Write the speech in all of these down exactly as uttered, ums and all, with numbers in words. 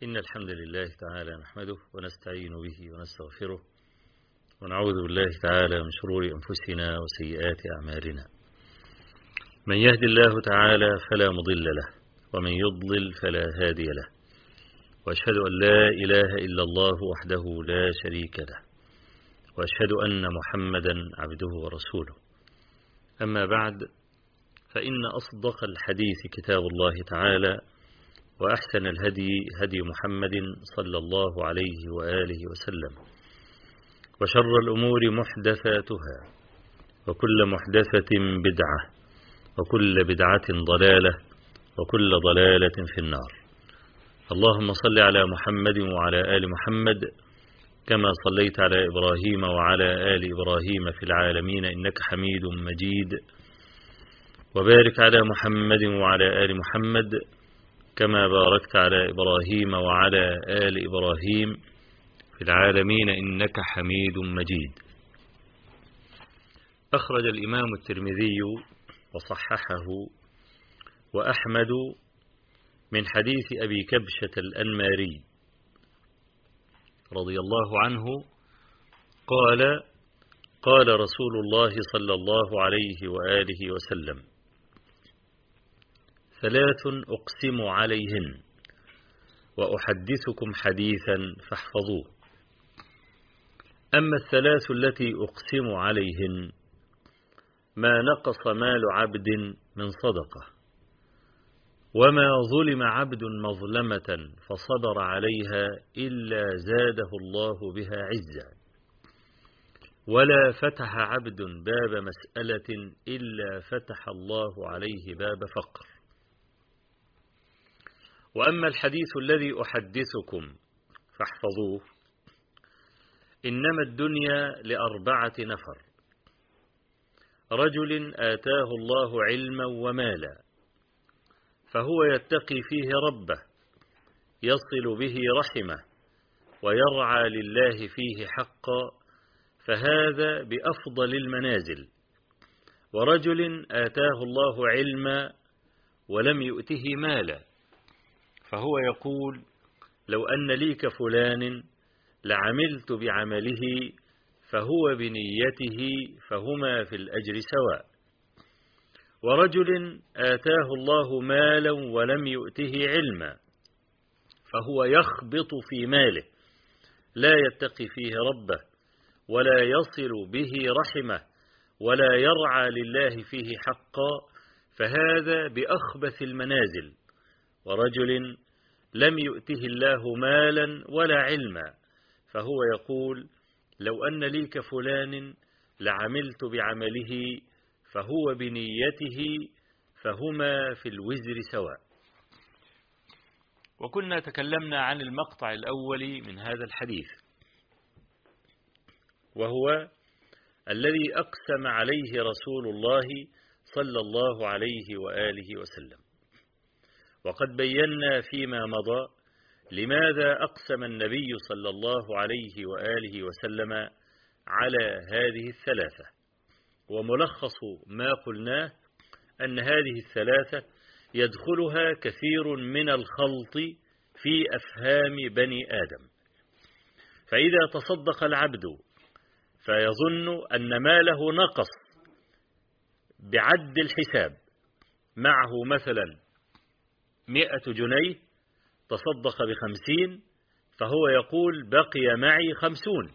إن الحمد لله تعالى نحمده ونستعين به ونستغفره ونعوذ بالله تعالى من شرور أنفسنا وسيئات أعمالنا. من يهد الله تعالى فلا مضل له ومن يضلل فلا هادي له، وأشهد أن لا إله إلا الله وحده لا شريك له، وأشهد أن محمدا عبده ورسوله. أما بعد، فإن أصدق الحديث كتاب الله تعالى، وأحسن الهدي هدي محمد صلى الله عليه وآله وسلم، وشر الأمور محدثاتها، وكل محدثة بدعة، وكل بدعة ضلالة، وكل ضلالة في النار. اللهم صل على محمد وعلى آل محمد كما صليت على إبراهيم وعلى آل إبراهيم في العالمين إنك حميد مجيد، وبارك على محمد وعلى آل محمد كما باركت على إبراهيم وعلى آل إبراهيم في العالمين إنك حميد مجيد. أخرج الإمام الترمذي وصححه وأحمد من حديث أبي كبشة الأنماري رضي الله عنه قال: قال رسول الله صلى الله عليه وآله وسلم: ثلاث أقسم عليهن وأحدثكم حديثا فاحفظوه. أما الثلاث التي أقسم عليهن: ما نقص مال عبد من صدقة، وما ظلم عبد مظلمة فصبر عليها إلا زاده الله بها عزا، ولا فتح عبد باب مسألة إلا فتح الله عليه باب فقر. وأما الحديث الذي أحدثكم فاحفظوه: إنما الدنيا لأربعة نفر: رجل آتاه الله علما ومالا فهو يتقي فيه ربه يصل به رحمه ويرعى لله فيه حقا، فهذا بأفضل المنازل. ورجل آتاه الله علما ولم يؤته مالا فهو يقول: لو أن لي كفلان لعملت بعمله فهو بنيته فهما في الأجر سواء. ورجل آتاه الله مالا ولم يؤته علما فهو يخبط في ماله لا يتقي فيه ربه ولا يصل به رحمه ولا يرعى لله فيه حقا، فهذا بأخبث المنازل. ورجل لم يؤته الله مالا ولا علما فهو يقول: لو أن لي كفلان لعملت بعمله فهو بنيته فهما في الوزر سواء. وكنا تكلمنا عن المقطع الأول من هذا الحديث، وهو الذي أقسم عليه رسول الله صلى الله عليه وآله وسلم. وقد بينا فيما مضى لماذا أقسم النبي صلى الله عليه وآله وسلم على هذه الثلاثة. وملخص ما قلناه أن هذه الثلاثة يدخلها كثير من الخلط في أفهام بني آدم. فإذا تصدق العبد فيظن أن ماله نقص بعد الحساب، معه مثلا مئة جنيه تصدق بخمسين فهو يقول: بقي معي خمسون.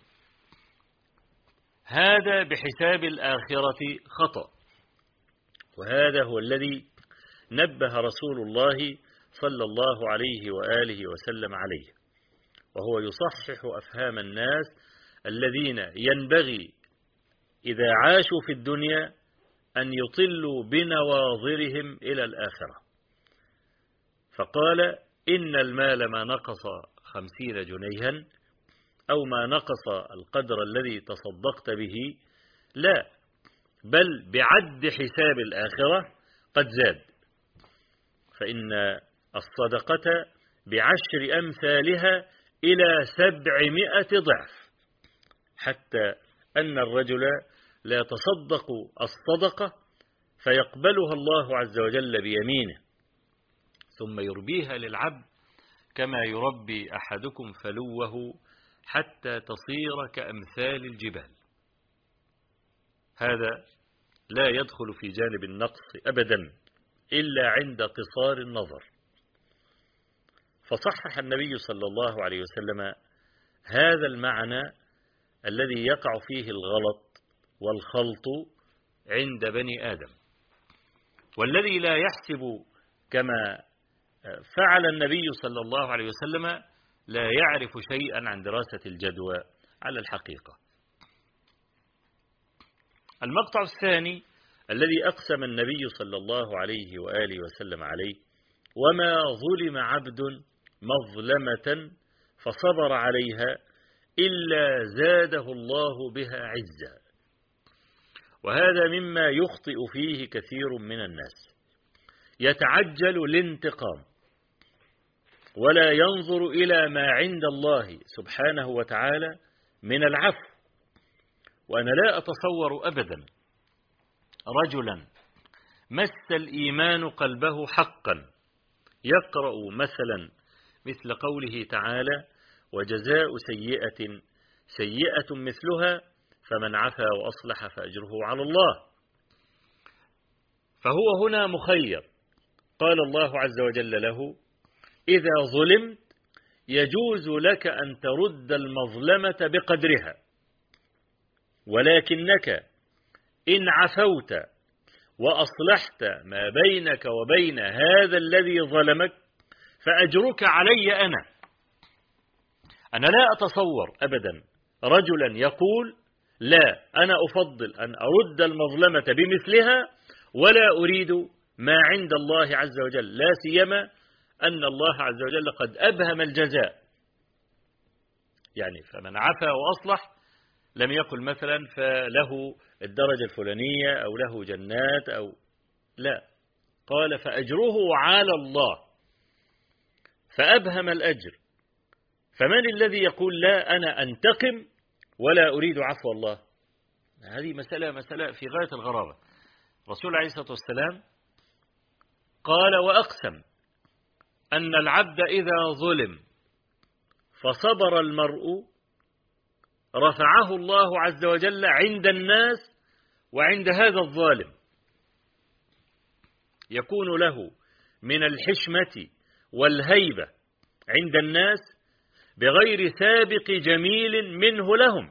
هذا بحساب الآخرة خطأ، وهذا هو الذي نبه رسول الله صلى الله عليه وآله وسلم عليه، وهو يصحح أفهام الناس الذين ينبغي إذا عاشوا في الدنيا أن يطلوا بنواظرهم إلى الآخرة. فقال: إن المال ما نقص خمسين جنيها أو ما نقص القدر الذي تصدقت به، لا، بل بعد حساب الآخرة قد زاد، فإن الصدقة بعشر أمثالها إلى سبعمائة ضعف، حتى أن الرجل لا يتصدق الصدقة فيقبلها الله عز وجل بيمينه ثم يربيها للعبد كما يربي أحدكم فلوه حتى تصير كأمثال الجبال. هذا لا يدخل في جانب النقص أبدا إلا عند قصار النظر. فصحح النبي صلى الله عليه وسلم هذا المعنى الذي يقع فيه الغلط والخلط عند بني آدم، والذي لا يحسب كما فعل النبي صلى الله عليه وسلم لا يعرف شيئا عن دراسة الجدوى على الحقيقة. المقطع الثاني الذي أقسم النبي صلى الله عليه وآله وسلم عليه: وما ظلم عبد مظلمة فصبر عليها إلا زاده الله بها عزا. وهذا مما يخطئ فيه كثير من الناس، يتعجل الانتقام ولا ينظر إلى ما عند الله سبحانه وتعالى من العفو. وأنا لا أتصور أبدا رجلا مس الإيمان قلبه حقا يقرأ مثلا مثل قوله تعالى: وجزاء سيئة سيئة مثلها فمن عفا وأصلح فأجره على الله. فهو هنا مخير. قال الله عز وجل له: إذا ظلمت يجوز لك أن ترد المظلمة بقدرها، ولكنك إن عفوت وأصلحت ما بينك وبين هذا الذي ظلمك فأجرك علي أنا. أنا لا أتصور أبدا رجلا يقول: لا، أنا أفضل أن أرد المظلمة بمثلها ولا أريد ما عند الله عز وجل، لا سيما أن الله عز وجل قد أبهم الجزاء. يعني فمن عفا وأصلح لم يقل مثلا فله الدرجة الفلانية أو له جنات أو لا، قال فأجره على الله، فأبهم الأجر. فمن الذي يقول لا، أنا أنتقم ولا أريد عفو الله؟ هذه مسألة مسألة في غاية الغرابة. رسول عليه الصلاة والسلام قال وأقسم أن العبد إذا ظلم فصبر المرء رفعه الله عز وجل عند الناس وعند هذا الظالم، يكون له من الحشمة والهيبة عند الناس بغير سابق جميل منه لهم.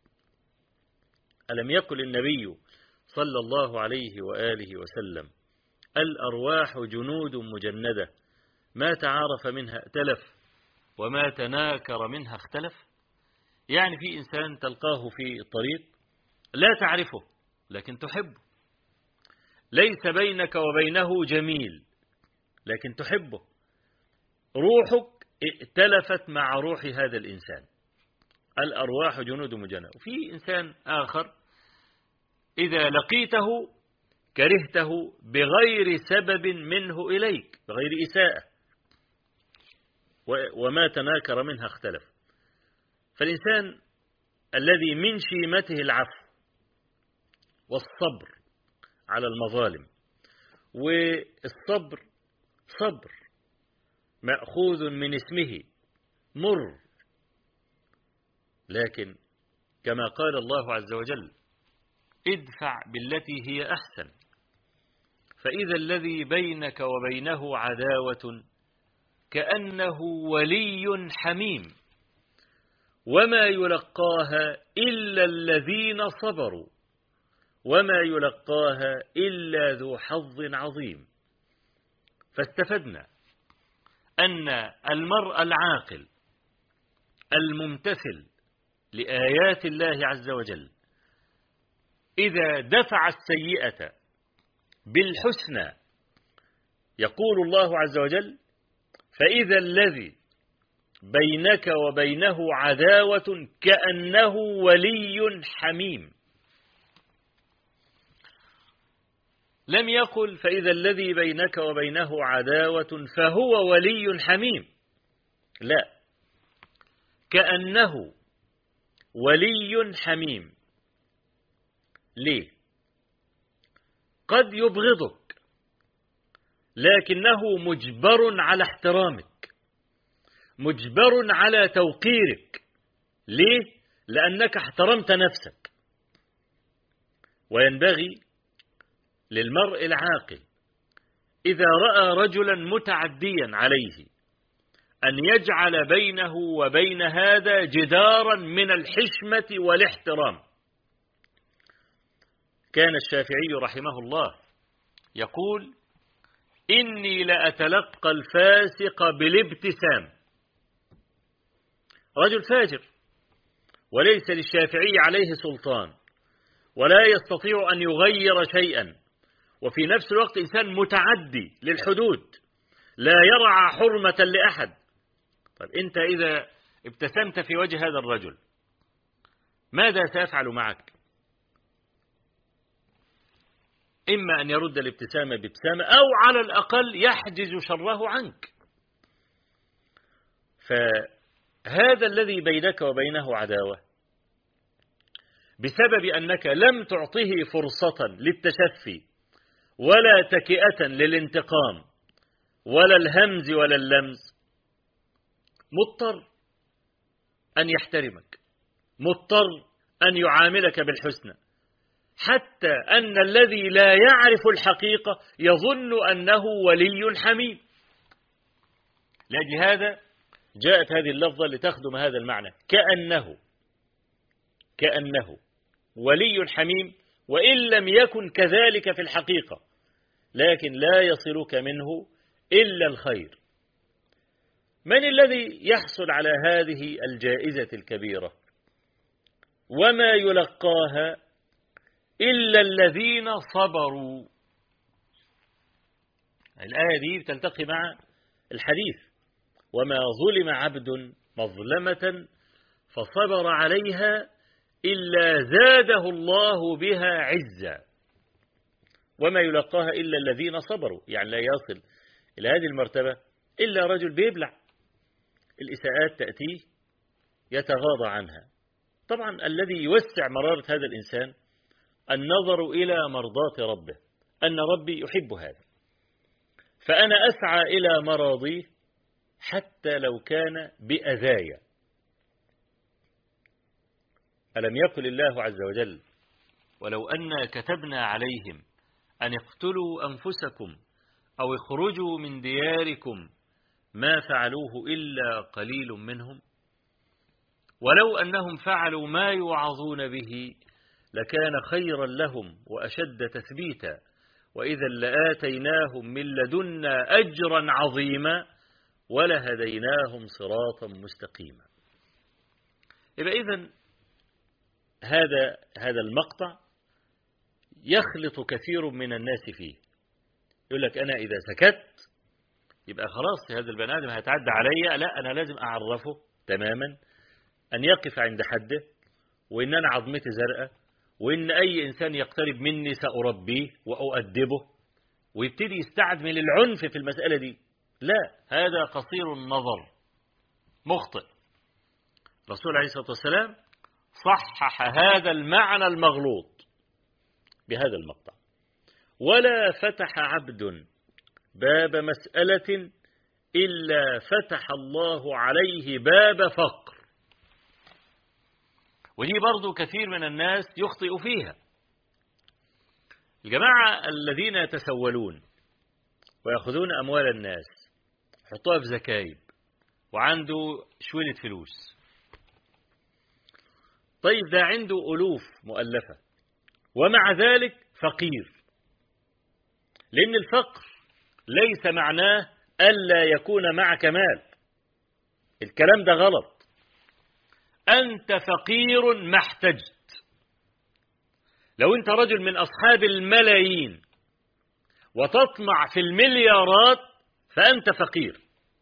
ألم يقل النبي صلى الله عليه وآله وسلم: الأرواح جنود مجندة ما تعارف منها ائتلف وما تناكر منها اختلف. يعني في إنسان تلقاه في الطريق لا تعرفه لكن تحبه، ليس بينك وبينه جميل لكن تحبه، روحك ائتلفت مع روح هذا الإنسان. الأرواح جنود مجندة. وفي إنسان آخر إذا لقيته كرهته بغير سبب منه إليك، بغير إساءة، وما تناكر منها اختلف. فالإنسان الذي من شيمته العفو والصبر على المظالم، والصبر صبر مأخوذ من اسمه مر، لكن كما قال الله عز وجل: ادفع بالتي هي أحسن فإذا الذي بينك وبينه عداوة كأنه ولي حميم وما يلقاها إلا الذين صبروا وما يلقاها إلا ذو حظ عظيم. فاستفدنا أن المرء العاقل الممتثل لآيات الله عز وجل إذا دفع السيئة بالحسنى يقول الله عز وجل: فإذا الذي بينك وبينه عداوة كأنه ولي حميم. لم يقل فإذا الذي بينك وبينه عداوة فهو ولي حميم، لا، كأنه ولي حميم. ليه؟ قد يبغضك لكنه مجبر على احترامك، مجبر على توقيرك. ليه؟ لأنك احترمت نفسك. وينبغي للمرء العاقل إذا رأى رجلا متعديا عليه أن يجعل بينه وبين هذا جدارا من الحشمة والاحترام. كان الشافعي رحمه الله يقول: إني لأتلقى الفاسق بالابتسام. رجل فاجر وليس للشافعي عليه سلطان ولا يستطيع أن يغير شيئا، وفي نفس الوقت إنسان متعدي للحدود لا يرعى حرمة لأحد. طيب أنت إذا ابتسمت في وجه هذا الرجل ماذا سيفعل معك؟ إما أن يرد الابتسامة بابتسامة أو على الأقل يحجز شره عنك. فهذا الذي بينك وبينه عداوة بسبب أنك لم تعطه فرصة للتشفي ولا تكئة للانتقام ولا الهمز ولا اللمز، مضطر أن يحترمك، مضطر أن يعاملك بالحسنى، حتى أن الذي لا يعرف الحقيقة يظن أنه ولي حميم. لأجل هذا جاءت هذه اللفظة لتخدم هذا المعنى، كأنه كأنه ولي حميم، وإن لم يكن كذلك في الحقيقة، لكن لا يصلك منه إلا الخير. من الذي يحصل على هذه الجائزة الكبيرة وما يلقاها إلا الذين صبروا؟ الآية دي بتلتقي مع الحديث: وما ظلم عبد مظلمة فصبر عليها إلا زاده الله بها عزا وما يلقاها إلا الذين صبروا. يعني لا يصل إلى هذه المرتبة إلا رجل بيبلع الإساءات تأتيه يتغاضى عنها. طبعا الذي يوسع مرارة هذا الإنسان النظر إلى مرضاة ربه، أن ربي يحب هذا، فأنا أسعى إلى مراضيه حتى لو كان بأذايا. ألم يقل الله عز وجل: ولو أن كتبنا عليهم أن اقتلوا أنفسكم أو اخرجوا من دياركم ما فعلوه إلا قليل منهم ولو أنهم فعلوا ما يوعظون به لكان خيرا لهم وأشد تثبيتا وإذا لآتيناهم من لدنا أجرا عظيما ولهديناهم صراطا مستقيما. يبقى إذن هذا هذا المقطع يخلط كثير من الناس فيه. يقول لك أنا إذا سكت يبقى خلاص هذا البني آدم هيتعدى عليا، لا أنا لازم أعرفه تماما أن يقف عند حده، وإن أنا عظمتي زرقاء، وإن أي إنسان يقترب مني سأربيه وأؤدبه، ويبتدي يستعمل العنف في المسألة دي. لا، هذا قصير النظر مخطئ. الرسول عليه الصلاة والسلام صحح هذا المعنى المغلوط بهذا المقطع: ولا فتح عبد باب مسألة إلا فتح الله عليه باب فقر. ودي برضو كثير من الناس يخطئ فيها. الجماعة الذين يتسولون ويأخذون أموال الناس يحطوها في زكايب وعنده شوية فلوس، طيب ده عنده ألوف مؤلفة ومع ذلك فقير، لأن الفقر ليس معناه ألا يكون معك مال. الكلام ده غلط. أنت فقير ما احتجت. لو أنت رجل من أصحاب الملايين وتطمع في المليارات فأنت فقير.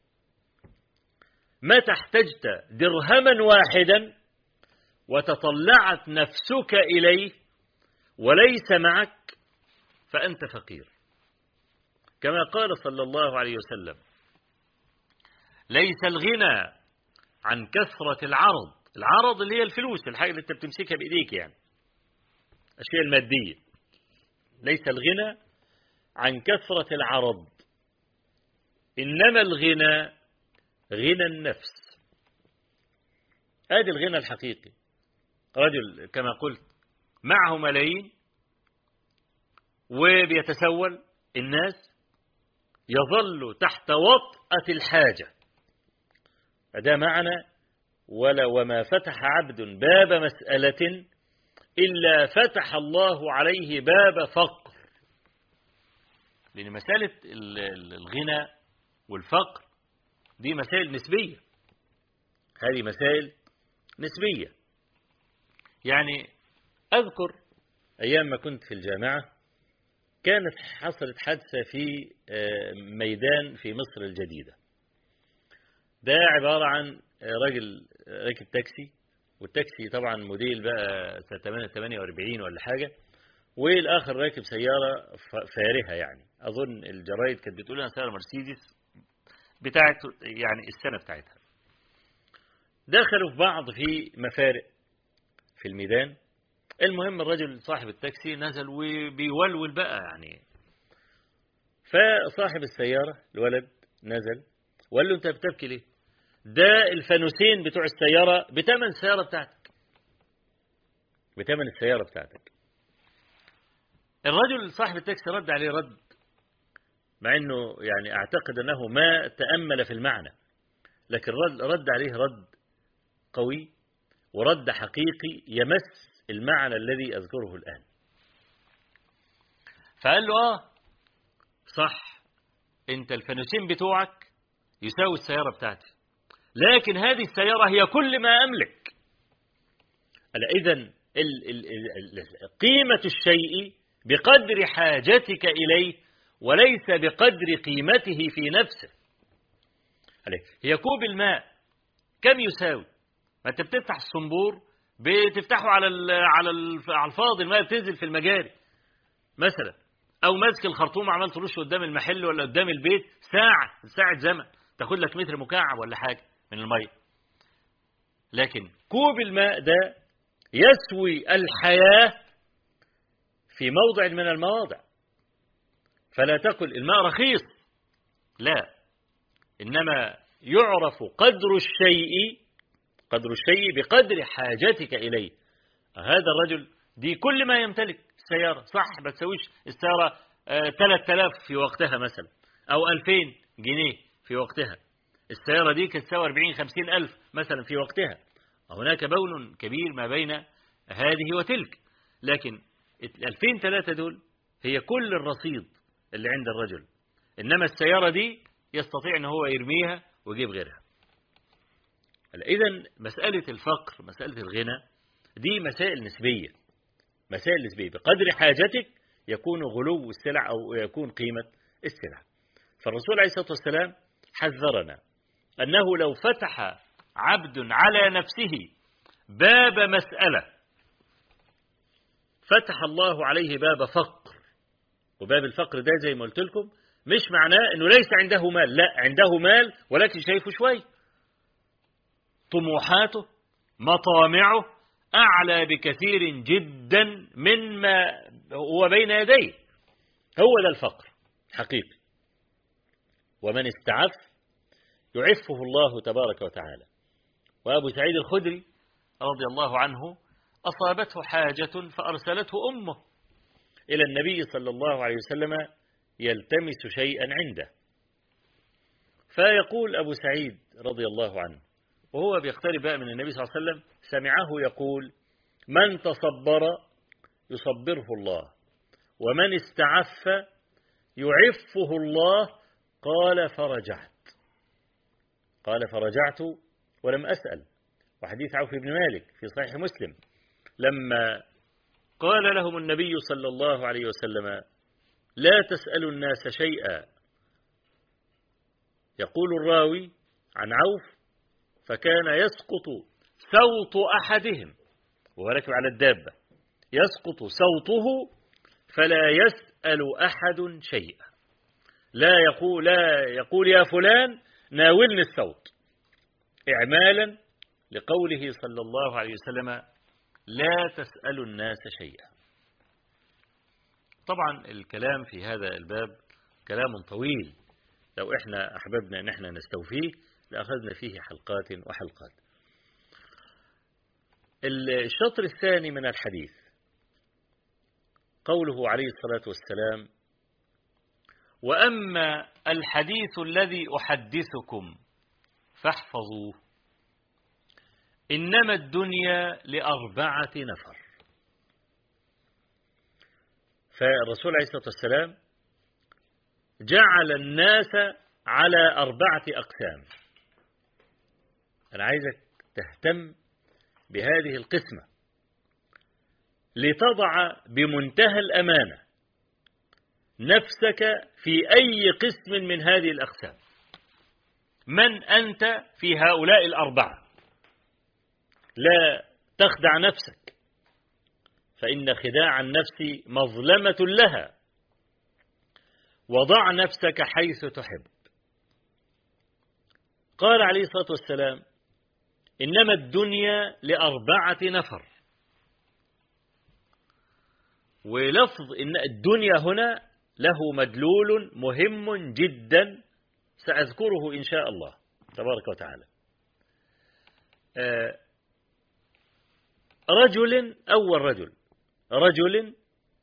متى احتجت درهما واحدا وتطلعت نفسك إليه وليس معك فأنت فقير. كما قال صلى الله عليه وسلم: ليس الغنى عن كثرة العرض. العرض اللي هي الفلوس، الحاجة اللي انت بتمسكها بإيديك، يعني الأشياء المادية. ليس الغنى عن كثرة العرض، إنما الغنى غنى النفس. ادي الغنى الحقيقي. رجل كما قلت معه ملايين وبيتسول الناس، يظل تحت وطأة الحاجة. ده معنى ولا وما فتح عبد باب مسألة إلا فتح الله عليه باب فقر. لأن مسألة الغنى والفقر دي مسائل نسبية. هذه مسائل نسبية. يعني أذكر أيام ما كنت في الجامعة كانت حصلت حادثة في ميدان في مصر الجديدة. ده عبارة عن راجل راكب تاكسي، والتاكسي طبعا موديل بقى ثمانية وأربعين ولا حاجة، والآخر راكب سيارة فارهة. يعني أظن الجرايد كانت بتقول لنا سيارة مرسيدس بتاعت يعني السنة بتاعتها. دخلوا في بعض في مفارق في الميدان. المهم الرجل صاحب التاكسي نزل وبيولول بقى يعني. فصاحب السيارة الولد نزل وقال له: أنت بتبكي ليه؟ ده الفانوسين بتوع السيارة بتمن السيارة بتاعتك، بتمن السيارة بتاعتك. الرجل صاحب التاكسي رد عليه رد، مع أنه يعني أعتقد أنه ما تأمل في المعنى، لكن رد, رد عليه رد قوي ورد حقيقي يمس المعنى الذي أذكره الآن. فقال له: آه صح، أنت الفانوسين بتوعك يساوي السيارة بتاعتي، لكن هذه السيارة هي كل ما أملك. إذن قيمة الشيء بقدر حاجتك إليه وليس بقدر قيمته في نفسه. هي كوب الماء كم يساوي؟ ما أنت بتفتح الصنبور بتفتحه على على على الفاضي، الماء بتنزل في المجاري مثلا، أو ماسك الخرطوم عمال ترشه قدام المحل ولا قدام البيت ساعة ساعة زمن تاخد لك متر مكعب ولا حاجة من المية. لكن كوب الماء ده يسوي الحياة في موضع من المواضع. فلا تقل الماء رخيص، لا، إنما يعرف قدر الشيء قدر الشيء بقدر حاجتك إليه. هذا الرجل دي كل ما يمتلك السيارة، صح ما تسويش السيارة ثلاثة آلاف في وقتها مثلا، أو ألفين جنيه في وقتها. السيارة دي كانت تساوي أربعين خمسين ألف مثلا في وقتها. هناك بون كبير ما بين هذه وتلك، لكن ألفين ثلاثة دول هي كل الرصيد اللي عند الرجل. إنما السيارة دي يستطيع أن هو يرميها ويجيب غيرها. إذن مسألة الفقر مسألة الغنى دي مسائل نسبية، مسائل نسبية. بقدر حاجتك يكون غلو السلع أو يكون قيمة السلع. فالرسول عليه الصلاة والسلام حذرنا أنه لو فتح عبد على نفسه باب مسألة فتح الله عليه باب فقر. وباب الفقر ده زي ما قلت لكم مش معناه أنه ليس عنده مال، لا، عنده مال ولكن شايفه شوي، طموحاته مطامعه أعلى بكثير جدا مما هو بين يديه. هو ده الفقر حقيقي. ومن استعف يعفه الله تبارك وتعالى. وأبو سعيد الخدري رضي الله عنه أصابته حاجة فأرسلته أمه إلى النبي صلى الله عليه وسلم يلتمس شيئا عنده. فيقول أبو سعيد رضي الله عنه وهو بيقترب بقى من النبي صلى الله عليه وسلم، سمعه يقول: من تصبر يصبره الله، ومن استعف يعفه الله. قال فرجعت قال فرجعت ولم أسأل. وحديث عوف بن مالك في صحيح مسلم لما قال لهم النبي صلى الله عليه وسلم: لا تسألوا الناس شيئا. يقول الراوي عن عوف: فكان يسقط صوت أحدهم وهو راكب على الدابة، يسقط صوته فلا يسأل أحد شيئا، لا يقول لا يقول يا فلان ناولني الصوت، إعمالا لقوله صلى الله عليه وسلم: لا تسألوا الناس شيئا. طبعا الكلام في هذا الباب كلام طويل، لو احنا أحببنا ان احنا نستوفيه لأخذنا فيه حلقات وحلقات. الشطر الثاني من الحديث قوله عليه الصلاة والسلام: وأما الحديث الذي أحدثكم فاحفظوه، إنما الدنيا لأربعة نفر. فالرسول عليه الصلاة والسلام جعل الناس على أربعة أقسام. أنا عايزك تهتم بهذه القسمة لتضع بمنتهى الأمانة نفسك في أي قسم من هذه الأقسام. من أنت في هؤلاء الأربعة؟ لا تخدع نفسك، فإن خداع النفس مظلمة لها. وضع نفسك حيث تحب. قال عليه الصلاة والسلام: إنما الدنيا لأربعة نفر. ولفظ إن الدنيا هنا له مدلول مهم جدا سأذكره إن شاء الله تبارك وتعالى. رجل أول رجل رجل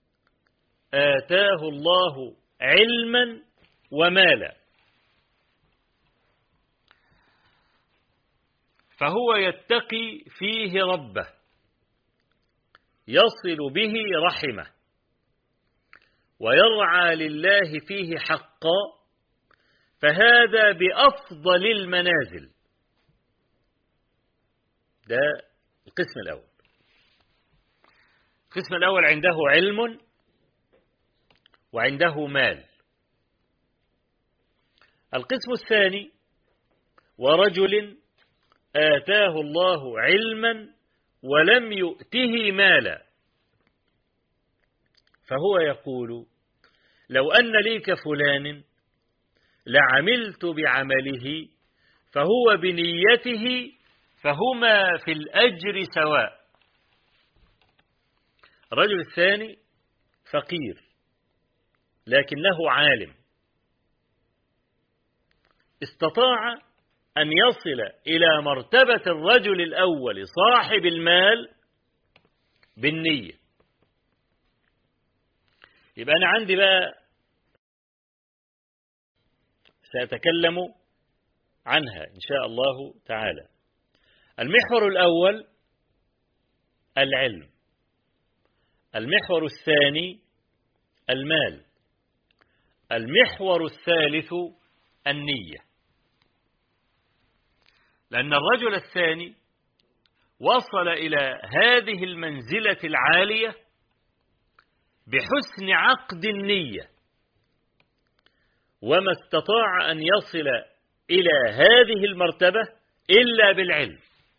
آتاه الله علما ومالا، فهو يتقي فيه ربه، يصل به رحمه، ويرعى لله فيه حقا، فهذا بأفضل المنازل. ده القسم الأول. القسم الأول عنده علم وعنده مال. القسم الثاني: ورجل آتاه الله علما ولم يؤته مالا، فهو يقول: لو أن لي كفلان لعملت بعمله فهو بنيته فهما في الأجر سواء. الرجل الثاني فقير لكنه عالم، استطاع أن يصل إلى مرتبة الرجل الأول صاحب المال بالنية. يبقى أنا عندي بقى سأتكلم عنها إن شاء الله تعالى. المحور الأول العلم، المحور الثاني المال، المحور الثالث النية. لأن الرجل الثاني وصل إلى هذه المنزلة العالية بحسن عقد النية، وما استطاع أن يصل إلى هذه المرتبة إلا بالعلم.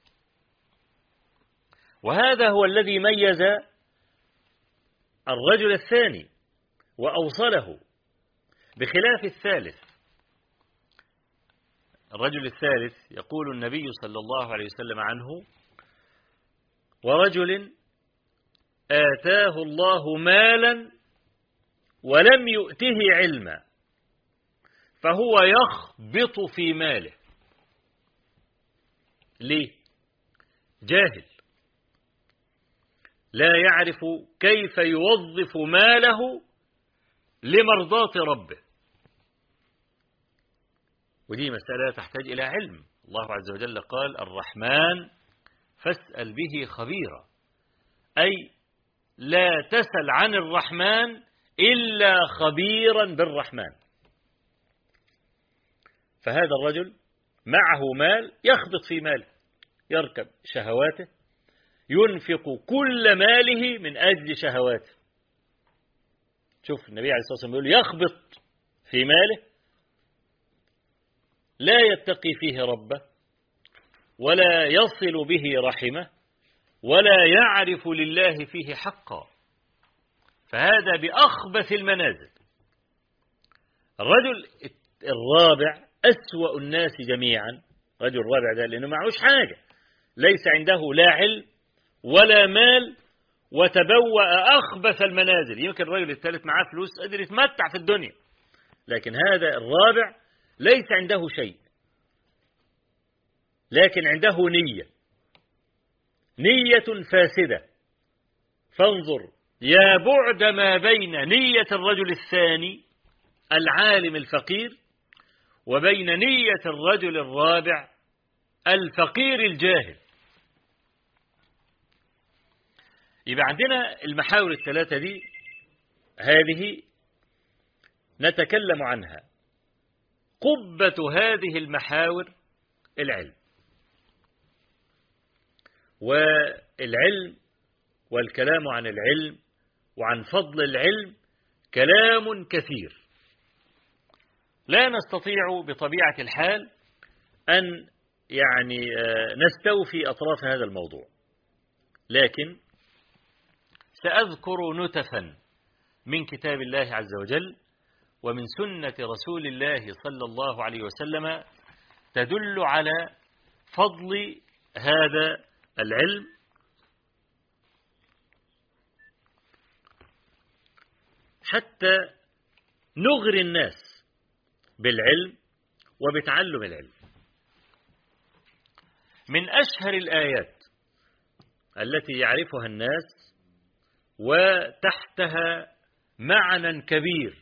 وهذا هو الذي ميز الرجل الثاني وأوصله، بخلاف الثالث. الرجل الثالث يقول النبي صلى الله عليه وسلم عنه: ورجل آتاه الله مالا ولم يؤته علما فهو يخبط في ماله. ليه؟ جاهل، لا يعرف كيف يوظف ماله لمرضاة ربه. ودي مسألة تحتاج إلى علم. الله عز وجل قال: الرحمن فاسأل به خبيرا، أي لا تسأل عن الرحمن إلا خبيرا بالرحمن. فهذا الرجل معه مال يخبط في ماله، يركب شهواته، ينفق كل ماله من أجل شهواته. شوف النبي عليه الصلاة والسلام يقول: يخبط في ماله، لا يتقي فيه ربه، ولا يصل به رحمه، ولا يعرف لله فيه حقا، فهذا بأخبث المنازل. الرجل الرابع أسوأ الناس جميعا. الرجل الرابع ده لأنه معهوش حاجة، ليس عنده لا علم ولا مال، وتبوأ أخبث المنازل. يمكن الرجل الثالث معاه فلوس قادر يتمتع في الدنيا، لكن هذا الرابع ليس عنده شيء، لكن عنده نية نية فاسدة. فانظر يا بعد ما بين نية الرجل الثاني العالم الفقير وبين نية الرجل الرابع الفقير الجاهل. يبقى عندنا المحاور الثلاثة دي، هذه نتكلم عنها. قبة هذه المحاور العلم، والعلم والكلام عن العلم وعن فضل العلم كلام كثير، لا نستطيع بطبيعة الحال أن يعني نستوفي أطراف هذا الموضوع، لكن سأذكر نتفا من كتاب الله عز وجل ومن سنة رسول الله صلى الله عليه وسلم تدل على فضل هذا العلم حتى نغري الناس بالعلم وبتعلم العلم. من أشهر الآيات التي يعرفها الناس وتحتها معنى كبير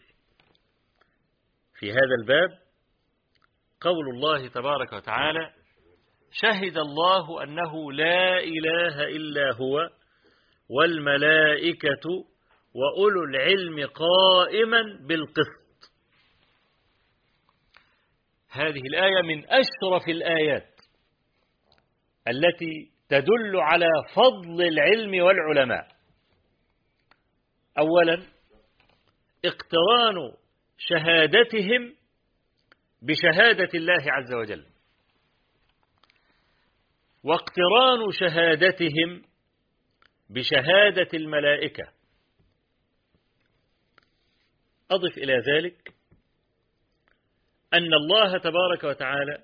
في هذا الباب قول الله تبارك وتعالى: شهد الله أنه لا إله إلا هو والملائكة وأولو العلم قائما بالقسط. هذه الآية من أشرف الآيات التي تدل على فضل العلم والعلماء. أولا اقتران شهادتهم بشهادة الله عز وجل، واقتران شهادتهم بشهادة الملائكة. أضف إلى ذلك أن الله تبارك وتعالى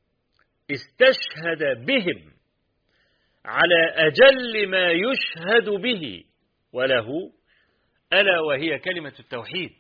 استشهد بهم على أجل ما يشهد به وله، ألا وهي كلمة التوحيد.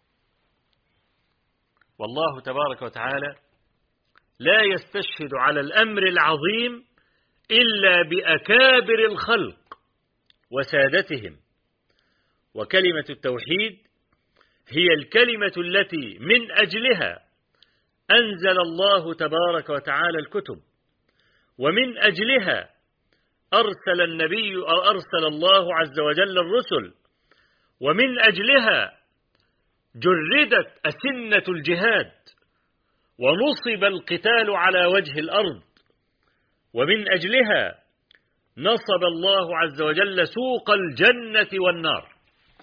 والله تبارك وتعالى لا يستشهد على الأمر العظيم إلا بأكابر الخلق وسادتهم، وكلمة التوحيد هي الكلمة التي من أجلها أنزل الله تبارك وتعالى الكتب، ومن أجلها أرسل النبي أو أرسل الله عز وجل الرسل، ومن أجلها جردت أسنة الجهاد ونصب القتال على وجه الأرض، ومن أجلها نصب الله عز وجل سوق الجنة والنار.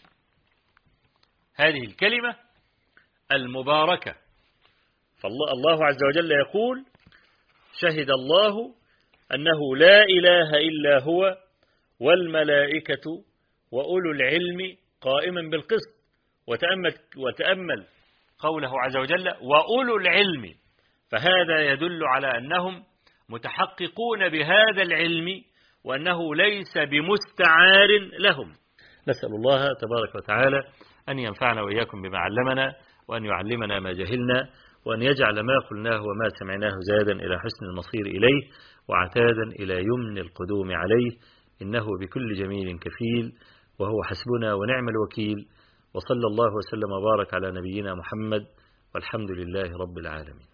هذه الكلمة المباركة. فالله عز وجل يقول: شهد الله أنه لا إله إلا هو والملائكة وأولو العلم قائما بالقسط. وتأمل, وتأمل قوله عز وجل وأولو العلم، فهذا يدل على أنهم متحققون بهذا العلم وأنه ليس بمستعار لهم. نسأل الله تبارك وتعالى أن ينفعنا وإياكم بما علمنا، وأن يعلمنا ما جهلنا، وأن يجعل ما قلناه وما سمعناه زادا إلى حسن المصير إليه وعتادا إلى يمن القدوم عليه، إنه بكل جميل كفيل، وهو حسبنا ونعم الوكيل. وصلى الله وسلم وبارك على نبينا محمد، والحمد لله رب العالمين.